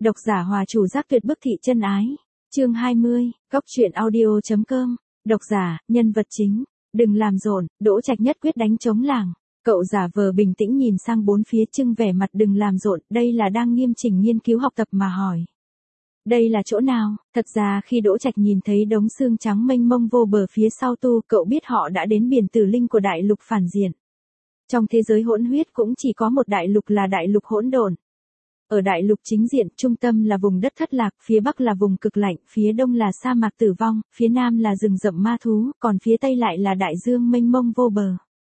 Độc giả Hòa Chủ Giác Tuyệt Bức Thị Chân Ái. Chương 20, Góc truyện audio.com. Độc giả, nhân vật chính. Đừng làm rộn, Đỗ Trạch nhất quyết đánh chống làng. Cậu giả vờ bình tĩnh nhìn sang bốn phía trưng vẻ mặt đừng làm rộn, đây là đang nghiêm chỉnh nghiên cứu học tập mà hỏi. Đây là chỗ nào? Thật ra khi Đỗ Trạch nhìn thấy đống xương trắng mênh mông vô bờ phía sau tu, cậu biết họ đã đến biển Tử Linh của đại lục phản diện. Trong thế giới hỗn huyết cũng chỉ có một đại lục là đại lục hỗn độn. Ở đại lục chính diện, trung tâm là vùng đất thất lạc, phía bắc là vùng cực lạnh, phía đông là sa mạc tử vong, phía nam là rừng rậm ma thú, còn phía tây lại là đại dương mênh mông vô bờ.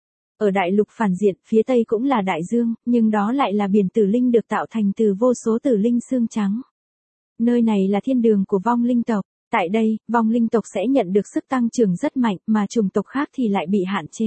Ở đại lục phản diện, phía tây cũng là đại dương, nhưng đó lại là biển Tử Linh được tạo thành từ vô số tử linh xương trắng. Nơi này là thiên đường của vong linh tộc. Tại đây, vong linh tộc sẽ nhận được sức tăng trưởng rất mạnh, mà chủng tộc khác thì lại bị hạn chế.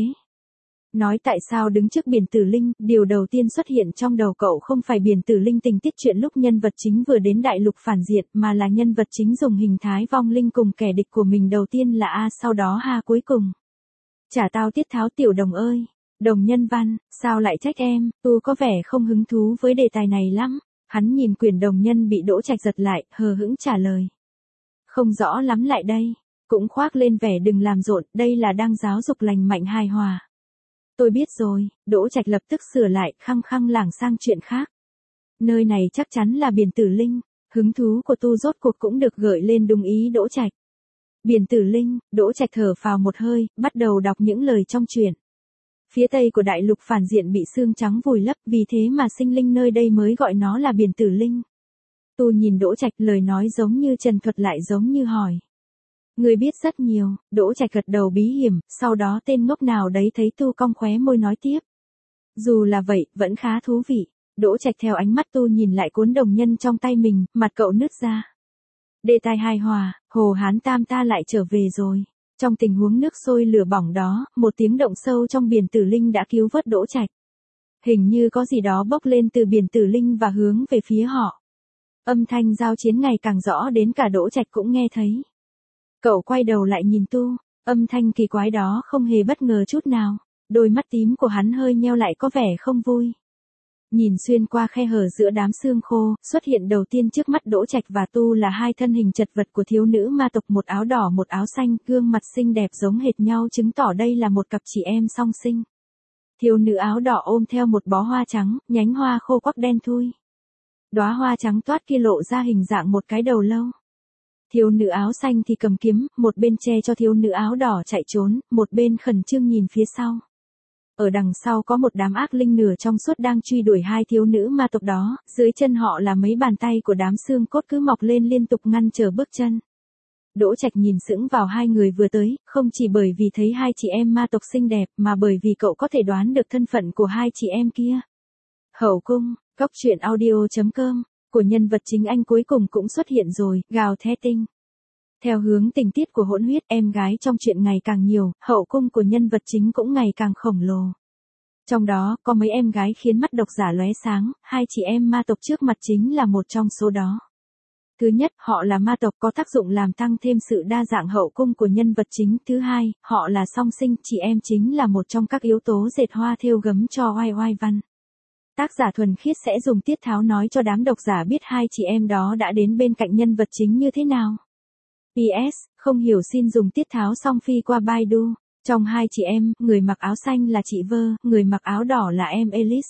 Nói tại sao đứng trước biển Tử Linh, điều đầu tiên xuất hiện trong đầu cậu không phải biển Tử Linh tình tiết chuyện lúc nhân vật chính vừa đến đại lục phản diện, mà là nhân vật chính dùng hình thái vong linh cùng kẻ địch của mình, đầu tiên là A sau đó H cuối cùng. Trả tao tiết tháo tiểu đồng ơi. Đồng nhân văn, sao lại trách em, tu có vẻ không hứng thú với đề tài này lắm. Hắn nhìn quyển đồng nhân bị Đỗ Trạch giật lại, hờ hững trả lời. Không rõ lắm lại đây. Cũng khoác lên vẻ đừng làm rộn, đây là đang giáo dục lành mạnh hài hòa. Tôi biết rồi, Đỗ Trạch lập tức sửa lại, khăng khăng lảng sang chuyện khác. Nơi này chắc chắn là biển Tử Linh, hứng thú của tu rốt cuộc cũng được gợi lên đúng ý Đỗ Trạch. Biển Tử Linh, Đỗ Trạch thở phào một hơi, bắt đầu đọc những lời trong truyện. Phía tây của đại lục phản diện bị xương trắng vùi lấp, vì thế mà sinh linh nơi đây mới gọi nó là biển Tử Linh. Tu nhìn Đỗ Trạch, lời nói giống như trần thuật lại giống như hỏi. Người biết rất nhiều. Đỗ Trạch gật đầu bí hiểm, sau đó tên ngốc nào đấy thấy tu cong khóe môi nói tiếp. Dù là vậy, vẫn khá thú vị. Đỗ Trạch theo ánh mắt tu nhìn lại cuốn đồng nhân trong tay mình, mặt cậu nứt ra. Đề tài hài hòa, Hồ Hán Tam ta lại trở về rồi. Trong tình huống nước sôi lửa bỏng đó, một tiếng động sâu trong biển Tử Linh đã cứu vớt Đỗ Trạch. Hình như có gì đó bốc lên từ biển Tử Linh và hướng về phía họ. Âm thanh giao chiến ngày càng rõ đến cả Đỗ Trạch cũng nghe thấy. Cậu quay đầu lại nhìn tu, âm thanh kỳ quái đó không hề bất ngờ chút nào, đôi mắt tím của hắn hơi nheo lại có vẻ không vui. Nhìn xuyên qua khe hở giữa đám xương khô, xuất hiện đầu tiên trước mắt Đỗ Trạch và tu là hai thân hình chật vật của thiếu nữ ma tộc, một áo đỏ một áo xanh, gương mặt xinh đẹp giống hệt nhau chứng tỏ đây là một cặp chị em song sinh. Thiếu nữ áo đỏ ôm theo một bó hoa trắng, nhánh hoa khô quắc đen thui. Đóa hoa trắng toát kia lộ ra hình dạng một cái đầu lâu. Thiếu nữ áo xanh thì cầm kiếm, một bên che cho thiếu nữ áo đỏ chạy trốn, một bên khẩn trương nhìn phía sau. Ở đằng sau có một đám ác linh nửa trong suốt đang truy đuổi hai thiếu nữ ma tộc đó, dưới chân họ là mấy bàn tay của đám xương cốt cứ mọc lên liên tục ngăn trở bước chân. Đỗ Trạch nhìn sững vào hai người vừa tới, không chỉ bởi vì thấy hai chị em ma tộc xinh đẹp mà bởi vì cậu có thể đoán được thân phận của hai chị em kia. Hậu cung, Góc truyện audio.com. Của nhân vật chính anh cuối cùng cũng xuất hiện rồi, gào thét tinh. Theo hướng tình tiết của hỗn huyết, em gái trong chuyện ngày càng nhiều, hậu cung của nhân vật chính cũng ngày càng khổng lồ. Trong đó, có mấy em gái khiến mắt độc giả lóe sáng, hai chị em ma tộc trước mặt chính là một trong số đó. Thứ nhất, họ là ma tộc có tác dụng làm tăng thêm sự đa dạng hậu cung của nhân vật chính. Thứ hai, họ là song sinh, chị em chính là một trong các yếu tố dệt hoa thêu gấm cho oai oai văn. Tác giả thuần khiết sẽ dùng tiết tháo nói cho đám độc giả biết hai chị em đó đã đến bên cạnh nhân vật chính như thế nào. PS, không hiểu xin dùng tiết tháo song phi qua Baidu. Trong hai chị em, người mặc áo xanh là chị Vơ, người mặc áo đỏ là em Alice.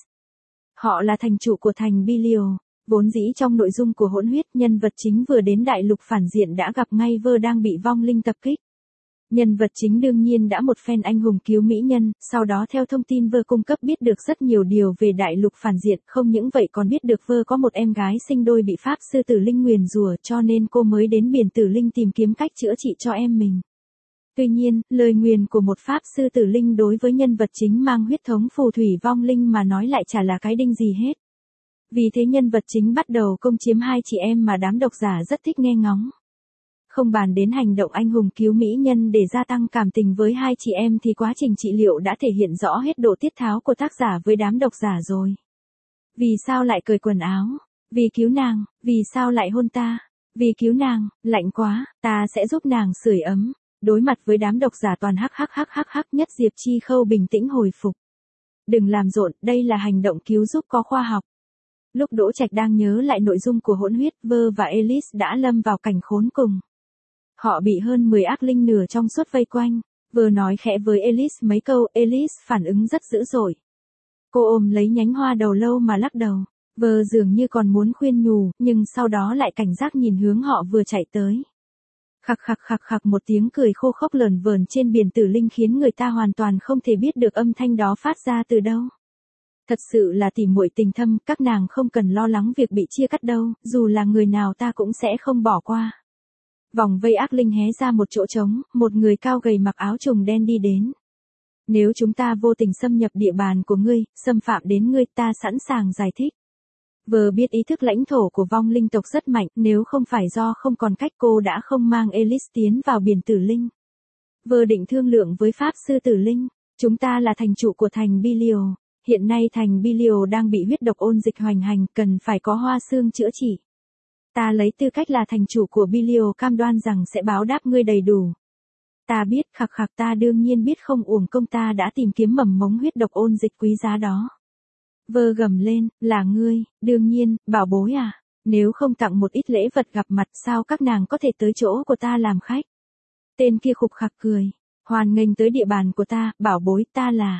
Họ là thành chủ của thành Bilio. Vốn dĩ trong nội dung của hỗn huyết, nhân vật chính vừa đến đại lục phản diện đã gặp ngay Vơ đang bị vong linh tập kích. Nhân vật chính đương nhiên đã một phen anh hùng cứu mỹ nhân, sau đó theo thông tin Vơ cung cấp biết được rất nhiều điều về đại lục phản diện, không những vậy còn biết được Vơ có một em gái sinh đôi bị pháp sư tử linh nguyền rủa, cho nên cô mới đến biển Tử Linh tìm kiếm cách chữa trị cho em mình. Tuy nhiên, lời nguyền của một pháp sư tử linh đối với nhân vật chính mang huyết thống phù thủy vong linh mà nói lại chả là cái đinh gì hết. Vì thế nhân vật chính bắt đầu công chiếm hai chị em mà đám độc giả rất thích nghe ngóng. Không bàn đến hành động anh hùng cứu mỹ nhân để gia tăng cảm tình với hai chị em thì quá trình trị liệu đã thể hiện rõ hết độ tiết tháo của tác giả với đám độc giả rồi. Vì sao lại cởi quần áo? Vì cứu nàng. Vì sao lại hôn ta? Vì cứu nàng, lạnh quá, ta sẽ giúp nàng sưởi ấm. Đối mặt với đám độc giả toàn hắc nhất Diệp Chi Khâu bình tĩnh hồi phục. Đừng làm rộn, đây là hành động cứu giúp có khoa học. Lúc Đỗ Trạch đang nhớ lại nội dung của hỗn huyết, Vơ và Elise đã lâm vào cảnh khốn cùng. Họ bị hơn 10 ác linh nửa trong suốt vây quanh. Vơ nói khẽ với Elise mấy câu, Elise phản ứng rất dữ dội. Cô ôm lấy nhánh hoa đầu lâu mà lắc đầu. Vơ dường như còn muốn khuyên nhủ, nhưng sau đó lại cảnh giác nhìn hướng họ vừa chạy tới. Khặc khặc khặc khặc, một tiếng cười khô khốc lởn vởn trên biển tử linh khiến người ta hoàn toàn không thể biết được âm thanh đó phát ra từ đâu. Thật sự là tỉ muội tình thâm, các nàng không cần lo lắng việc bị chia cắt đâu, dù là người nào ta cũng sẽ không bỏ qua. Vòng vây ác linh hé ra một chỗ trống, một người cao gầy mặc áo trùng đen đi đến. Nếu chúng ta vô tình xâm nhập địa bàn của ngươi, xâm phạm đến ngươi, ta sẵn sàng giải thích. Vơ biết ý thức lãnh thổ của vong linh tộc rất mạnh, nếu không phải do không còn cách cô đã không mang Elise tiến vào biển tử linh. Vơ định thương lượng với Pháp Sư Tử Linh, chúng ta là thành chủ của thành Bilio, hiện nay thành Bilio đang bị huyết độc ôn dịch hoành hành, cần phải có hoa xương chữa trị. Ta lấy tư cách là thành chủ của Bilio cam đoan rằng sẽ báo đáp ngươi đầy đủ. Ta biết, khặc khặc, ta đương nhiên biết, không uổng công ta đã tìm kiếm mầm mống huyết độc ôn dịch quý giá đó. Vơ gầm lên, là ngươi, đương nhiên, bảo bối à, nếu không tặng một ít lễ vật gặp mặt sao các nàng có thể tới chỗ của ta làm khách. Tên kia khục khặc cười, hoan nghênh tới địa bàn của ta, bảo bối, ta là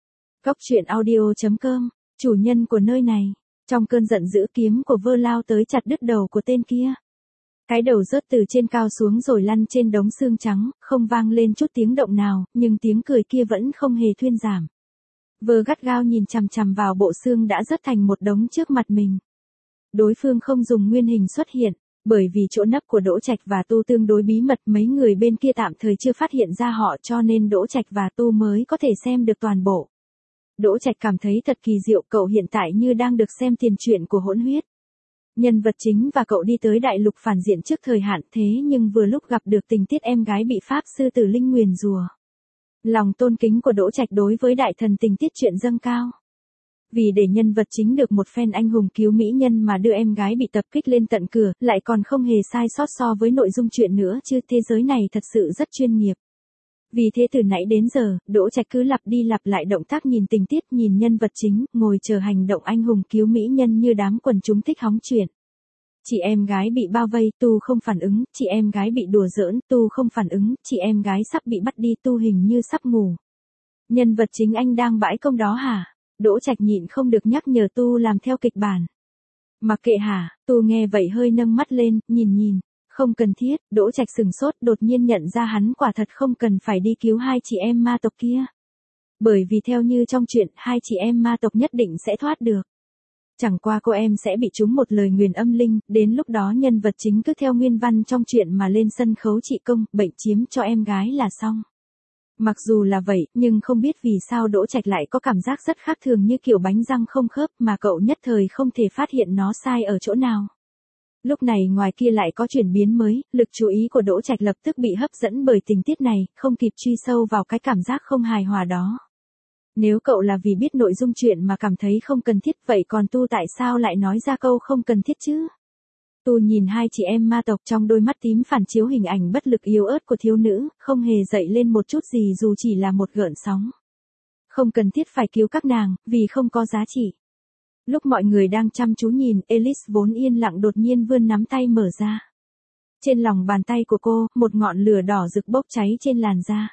Goctruyện.audio.com, chủ nhân của nơi này. Trong cơn giận dữ, kiếm của Vơ lao tới chặt đứt đầu của tên kia. Cái đầu rớt từ trên cao xuống rồi lăn trên đống xương trắng, không vang lên chút tiếng động nào, nhưng tiếng cười kia vẫn không hề thuyên giảm. Vơ gắt gao nhìn chằm chằm vào bộ xương đã rớt thành một đống trước mặt mình. Đối phương không dùng nguyên hình xuất hiện, bởi vì chỗ nấp của Đỗ Trạch và Tu tương đối bí mật, mấy người bên kia tạm thời chưa phát hiện ra họ, cho nên Đỗ Trạch và Tu mới có thể xem được toàn bộ. Đỗ Trạch cảm thấy thật kỳ diệu, cậu hiện tại như đang được xem tiền truyện của hỗn huyết. Nhân vật chính và cậu đi tới đại lục phản diện trước thời hạn, thế nhưng vừa lúc gặp được tình tiết em gái bị Pháp Sư Tử Linh nguyền rủa. Lòng tôn kính của Đỗ Trạch đối với đại thần tình tiết truyện dâng cao. Vì để nhân vật chính được một phen anh hùng cứu mỹ nhân mà đưa em gái bị tập kích lên tận cửa, lại còn không hề sai sót so với nội dung truyện nữa chứ, thế giới này thật sự rất chuyên nghiệp. Vì thế từ nãy đến giờ, Đỗ Trạch cứ lặp đi lặp lại động tác nhìn tình tiết, nhìn nhân vật chính, ngồi chờ hành động anh hùng cứu mỹ nhân như đám quần chúng thích hóng chuyện. Chị em gái bị bao vây, Tu không phản ứng, chị em gái bị đùa giỡn, Tu không phản ứng, chị em gái sắp bị bắt đi, Tu hình như sắp ngủ. Nhân vật chính anh đang bãi công đó hả? Đỗ Trạch nhịn không được nhắc nhở Tu làm theo kịch bản. Mặc kệ hả? Tu nghe vậy hơi nâng mắt lên, nhìn. Không cần thiết, Đỗ Trạch sừng sốt, đột nhiên nhận ra hắn quả thật không cần phải đi cứu hai chị em ma tộc kia. Bởi vì theo như trong truyện, hai chị em ma tộc nhất định sẽ thoát được. Chẳng qua cô em sẽ bị trúng một lời nguyền âm linh, đến lúc đó nhân vật chính cứ theo nguyên văn trong truyện mà lên sân khấu trị công, bệnh chiếm cho em gái là xong. Mặc dù là vậy, nhưng không biết vì sao Đỗ Trạch lại có cảm giác rất khác thường, như kiểu bánh răng không khớp, mà cậu nhất thời không thể phát hiện nó sai ở chỗ nào. Lúc này ngoài kia lại có chuyển biến mới, lực chú ý của Đỗ Trạch lập tức bị hấp dẫn bởi tình tiết này, không kịp truy sâu vào cái cảm giác không hài hòa đó. Nếu cậu là vì biết nội dung chuyện mà cảm thấy không cần thiết, vậy còn Tu tại sao lại nói ra câu không cần thiết chứ? Tu nhìn hai chị em ma tộc, trong đôi mắt tím phản chiếu hình ảnh bất lực yếu ớt của thiếu nữ, không hề dậy lên một chút gì dù chỉ là một gợn sóng. Không cần thiết phải cứu các nàng, vì không có giá trị. Lúc mọi người đang chăm chú nhìn, Elise vốn yên lặng đột nhiên vươn nắm tay mở ra. Trên lòng bàn tay của cô, một ngọn lửa đỏ rực bốc cháy trên làn da.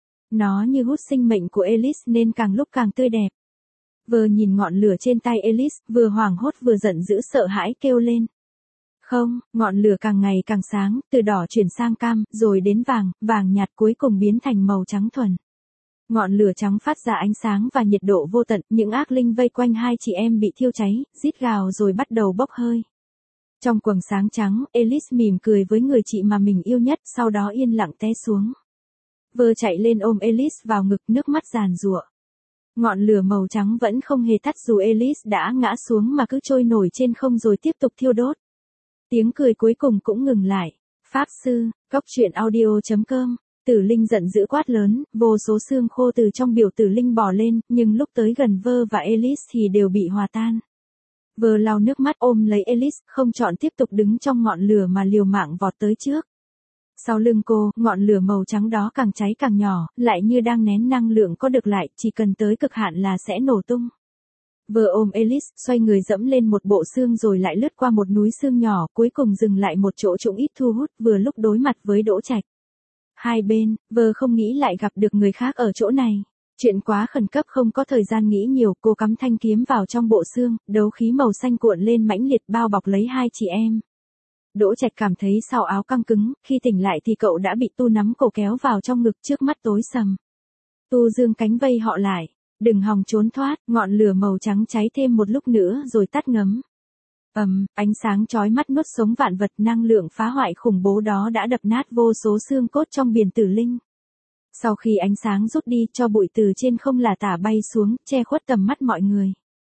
Nó như hút sinh mệnh của Elise nên càng lúc càng tươi đẹp. Vừa nhìn ngọn lửa trên tay Elise, vừa hoảng hốt vừa giận dữ sợ hãi kêu lên. Không, ngọn lửa càng ngày càng sáng, từ đỏ chuyển sang cam, rồi đến vàng, vàng nhạt cuối cùng biến thành màu trắng thuần. Ngọn lửa trắng phát ra ánh sáng và nhiệt độ vô tận, những ác linh vây quanh hai chị em bị thiêu cháy, rít gào rồi bắt đầu bốc hơi. Trong quầng sáng trắng, Elise mỉm cười với người chị mà mình yêu nhất, sau đó yên lặng té xuống. Vơ chạy lên ôm Elise vào ngực, nước mắt giàn giụa. Ngọn lửa màu trắng vẫn không hề tắt dù Elise đã ngã xuống mà cứ trôi nổi trên không rồi tiếp tục thiêu đốt. Tiếng cười cuối cùng cũng ngừng lại. Pháp Sư, Goctruyện.audio.com. Tử linh giận dữ quát lớn, vô số xương khô từ trong biểu tử linh bò lên, nhưng lúc tới gần Vơ và Elise thì đều bị hòa tan. Vơ lau nước mắt ôm lấy Elise, không chọn tiếp tục đứng trong ngọn lửa mà liều mạng vọt tới trước. Sau lưng cô, ngọn lửa màu trắng đó càng cháy càng nhỏ, lại như đang nén năng lượng có được lại, chỉ cần tới cực hạn là sẽ nổ tung. Vừa ôm Ellis, xoay người dẫm lên một bộ xương rồi lại lướt qua một núi xương nhỏ, cuối cùng dừng lại một chỗ trũng ít thu hút, vừa lúc đối mặt với Đỗ Trạch. Hai bên, vờ không nghĩ lại gặp được người khác ở chỗ này. Chuyện quá khẩn cấp không có thời gian nghĩ nhiều, cô cắm thanh kiếm vào trong bộ xương, đấu khí màu xanh cuộn lên mãnh liệt bao bọc lấy hai chị em. Đỗ Trạch cảm thấy sau áo căng cứng, khi tỉnh lại thì cậu đã bị Tu nắm cổ kéo vào trong ngực, trước mắt tối sầm. Tu giương cánh vây họ lại, đừng hòng trốn thoát, ngọn lửa màu trắng cháy thêm một lúc nữa rồi tắt ngấm. Ánh sáng chói mắt nuốt sống vạn vật, năng lượng phá hoại khủng bố đó đã đập nát vô số xương cốt trong biển tử linh. Sau khi ánh sáng rút đi, cho bụi từ trên không lả tả bay xuống, che khuất tầm mắt mọi người.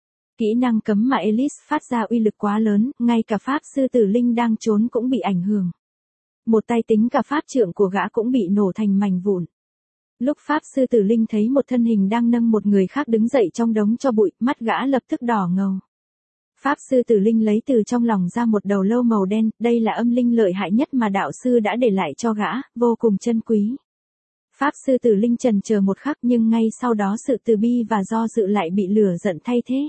Kỹ năng cấm mà Ellis phát ra uy lực quá lớn, ngay cả pháp sư tử linh đang trốn cũng bị ảnh hưởng. Một tay tính cả pháp trượng của gã cũng bị nổ thành mảnh vụn. Lúc pháp sư tử linh thấy một thân hình đang nâng một người khác đứng dậy trong đống cho bụi, mắt gã lập tức đỏ ngầu. Pháp sư tử linh lấy từ trong lòng ra một đầu lâu màu đen, đây là âm linh lợi hại nhất mà đạo sư đã để lại cho gã, vô cùng chân quý. Pháp sư tử linh chần chờ một khắc, nhưng ngay sau đó sự từ bi và do dự lại bị lửa giận thay thế.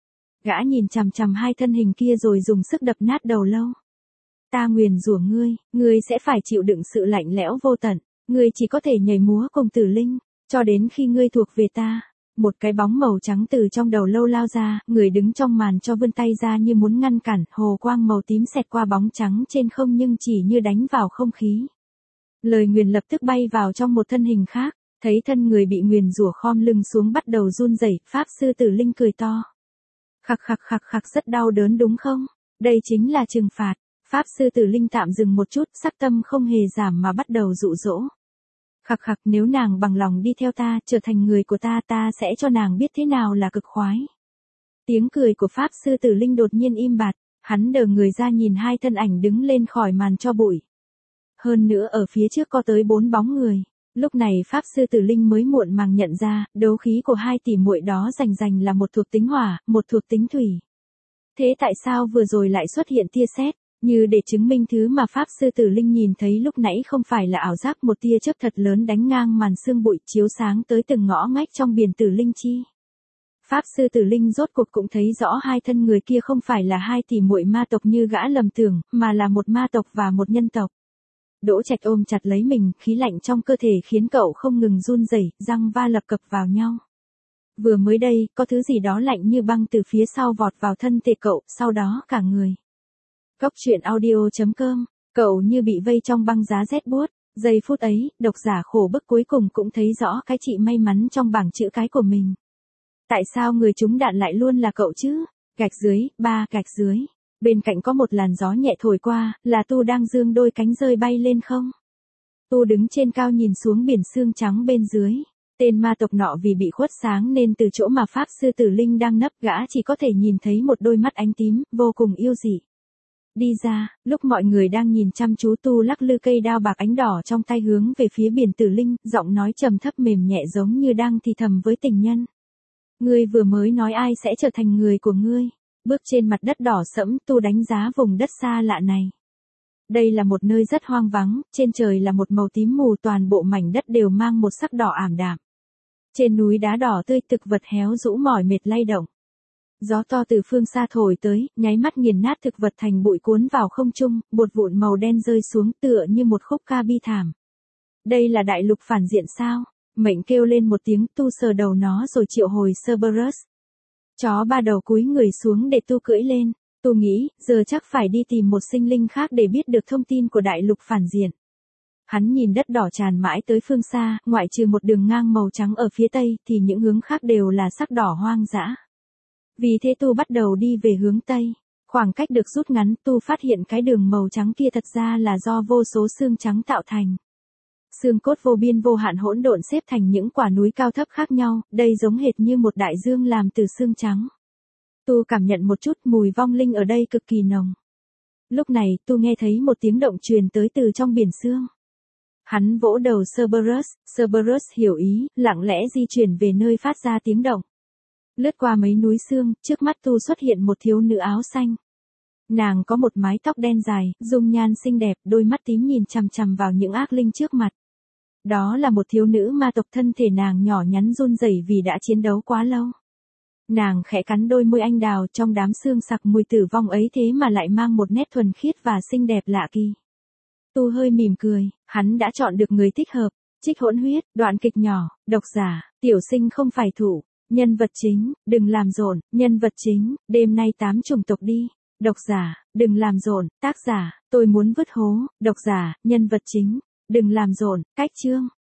Gã nhìn chằm chằm hai thân hình kia rồi dùng sức đập nát đầu lâu. Ta nguyền rủa ngươi sẽ phải chịu đựng sự lạnh lẽo vô tận, ngươi chỉ có thể nhảy múa cùng tử linh, cho đến khi ngươi thuộc về ta. Một cái bóng màu trắng từ trong đầu lâu lao ra, người đứng trong màn cho vươn tay ra như muốn ngăn cản, hồ quang màu tím xẹt qua bóng trắng trên không nhưng chỉ như đánh vào không khí. Lời nguyền lập tức bay vào trong một thân hình khác, thấy thân người bị nguyền rủa khom lưng xuống bắt đầu run rẩy, pháp sư tử linh cười to. Khặc rất đau đớn đúng không? Đây chính là trừng phạt. Pháp sư tử linh tạm dừng một chút, sắc tâm không hề giảm mà bắt đầu dụ dỗ. Khặc nếu nàng bằng lòng đi theo ta, trở thành người của ta, ta sẽ cho nàng biết thế nào là cực khoái. Tiếng cười của pháp sư tử linh đột nhiên im bặt, hắn đờ người ra nhìn hai thân ảnh đứng lên khỏi màn cho bụi. Hơn nữa ở phía trước có tới 4 bóng người. Lúc này pháp sư tử linh mới muộn màng nhận ra, đấu khí của hai tỷ muội đó rành là một thuộc tính hỏa, một thuộc tính thủy. Thế tại sao vừa rồi lại xuất hiện tia sét? Như để chứng minh thứ mà pháp sư tử linh nhìn thấy lúc nãy không phải là ảo giác, một tia chớp thật lớn đánh ngang màn sương bụi chiếu sáng tới từng ngõ ngách trong biển tử linh chi. Pháp sư tử linh rốt cuộc cũng thấy rõ hai thân người kia không phải là hai tỷ muội ma tộc như gã lầm tưởng, mà là một ma tộc và một nhân tộc. Đỗ Trạch ôm chặt lấy mình, khí lạnh trong cơ thể khiến cậu không ngừng run rẩy, răng va lập cập vào nhau. Vừa mới đây, có thứ gì đó lạnh như băng từ phía sau vọt vào thân thể cậu, sau đó cả người. Cốc truyện audio.com, cậu như bị vây trong băng giá rét buốt. Giây phút ấy, độc giả khổ bức cuối cùng cũng thấy rõ cái chị may mắn trong bảng chữ cái của mình. Tại sao người trúng đạn lại luôn là cậu chứ? Gạch dưới, 3 gạch dưới. Bên cạnh có một làn gió nhẹ thổi qua, là Tu đang dương đôi cánh rơi bay lên không. Tu đứng trên cao nhìn xuống biển sương trắng bên dưới. Tên ma tộc nọ vì bị khuất sáng nên từ chỗ mà pháp sư tử linh đang nấp, gã chỉ có thể nhìn thấy một đôi mắt ánh tím, vô cùng yêu dị. Đi ra, lúc mọi người đang nhìn chăm chú, Tu lắc lư cây đao bạc ánh đỏ trong tay hướng về phía biển tử linh, giọng nói trầm thấp mềm nhẹ giống như đang thì thầm với tình nhân. Ngươi vừa mới nói ai sẽ trở thành người của ngươi. Bước trên mặt đất đỏ sẫm, Tu đánh giá vùng đất xa lạ này. Đây là một nơi rất hoang vắng, trên trời là một màu tím mù, toàn bộ mảnh đất đều mang một sắc đỏ ảm đạm. Trên núi đá đỏ tươi, thực vật héo rũ mỏi mệt lay động. Gió to từ phương xa thổi tới, nháy mắt nghiền nát thực vật thành bụi cuốn vào không trung, bột vụn màu đen rơi xuống tựa như một khúc ca bi thảm. Đây là đại lục phản diện sao? Mệnh kêu lên một tiếng, Tu sờ đầu nó rồi triệu hồi Cerberus. Chó ba đầu cúi người xuống để Tu cưỡi lên. Tu nghĩ, giờ chắc phải đi tìm một sinh linh khác để biết được thông tin của đại lục phản diện. Hắn nhìn đất đỏ tràn mãi tới phương xa, ngoại trừ một đường ngang màu trắng ở phía tây, thì những hướng khác đều là sắc đỏ hoang dã. Vì thế Tu bắt đầu đi về hướng tây. Khoảng cách được rút ngắn, Tu phát hiện cái đường màu trắng kia thật ra là do vô số xương trắng tạo thành. Xương cốt vô biên vô hạn hỗn độn xếp thành những quả núi cao thấp khác nhau, đây giống hệt như một đại dương làm từ xương trắng. Tu cảm nhận một chút mùi vong linh ở đây cực kỳ nồng. Lúc này, Tu nghe thấy một tiếng động truyền tới từ trong biển sương. Hắn vỗ đầu Cerberus hiểu ý, lặng lẽ di chuyển về nơi phát ra tiếng động. Lướt qua mấy núi sương, trước mắt Tu xuất hiện một thiếu nữ áo xanh. Nàng có một mái tóc đen dài, dung nhan xinh đẹp, đôi mắt tím nhìn chằm chằm vào những ác linh trước mặt. Đó là một thiếu nữ ma tộc, thân thể nàng nhỏ nhắn run rẩy vì đã chiến đấu quá lâu. Nàng khẽ cắn đôi môi anh đào, trong đám xương sặc mùi tử vong ấy thế mà lại mang một nét thuần khiết và xinh đẹp lạ kỳ. Tu hơi mỉm cười, hắn đã chọn được người thích hợp. Trích hỗn huyết, đoạn kịch nhỏ, độc giả, tiểu sinh không phải thủ. Nhân vật chính, đừng làm rộn, nhân vật chính, đêm nay 8 chủng tộc đi. Độc giả, đừng làm rộn, tác giả, tôi muốn vứt hố. Độc giả, nhân vật chính, đừng làm rộn, cách chương.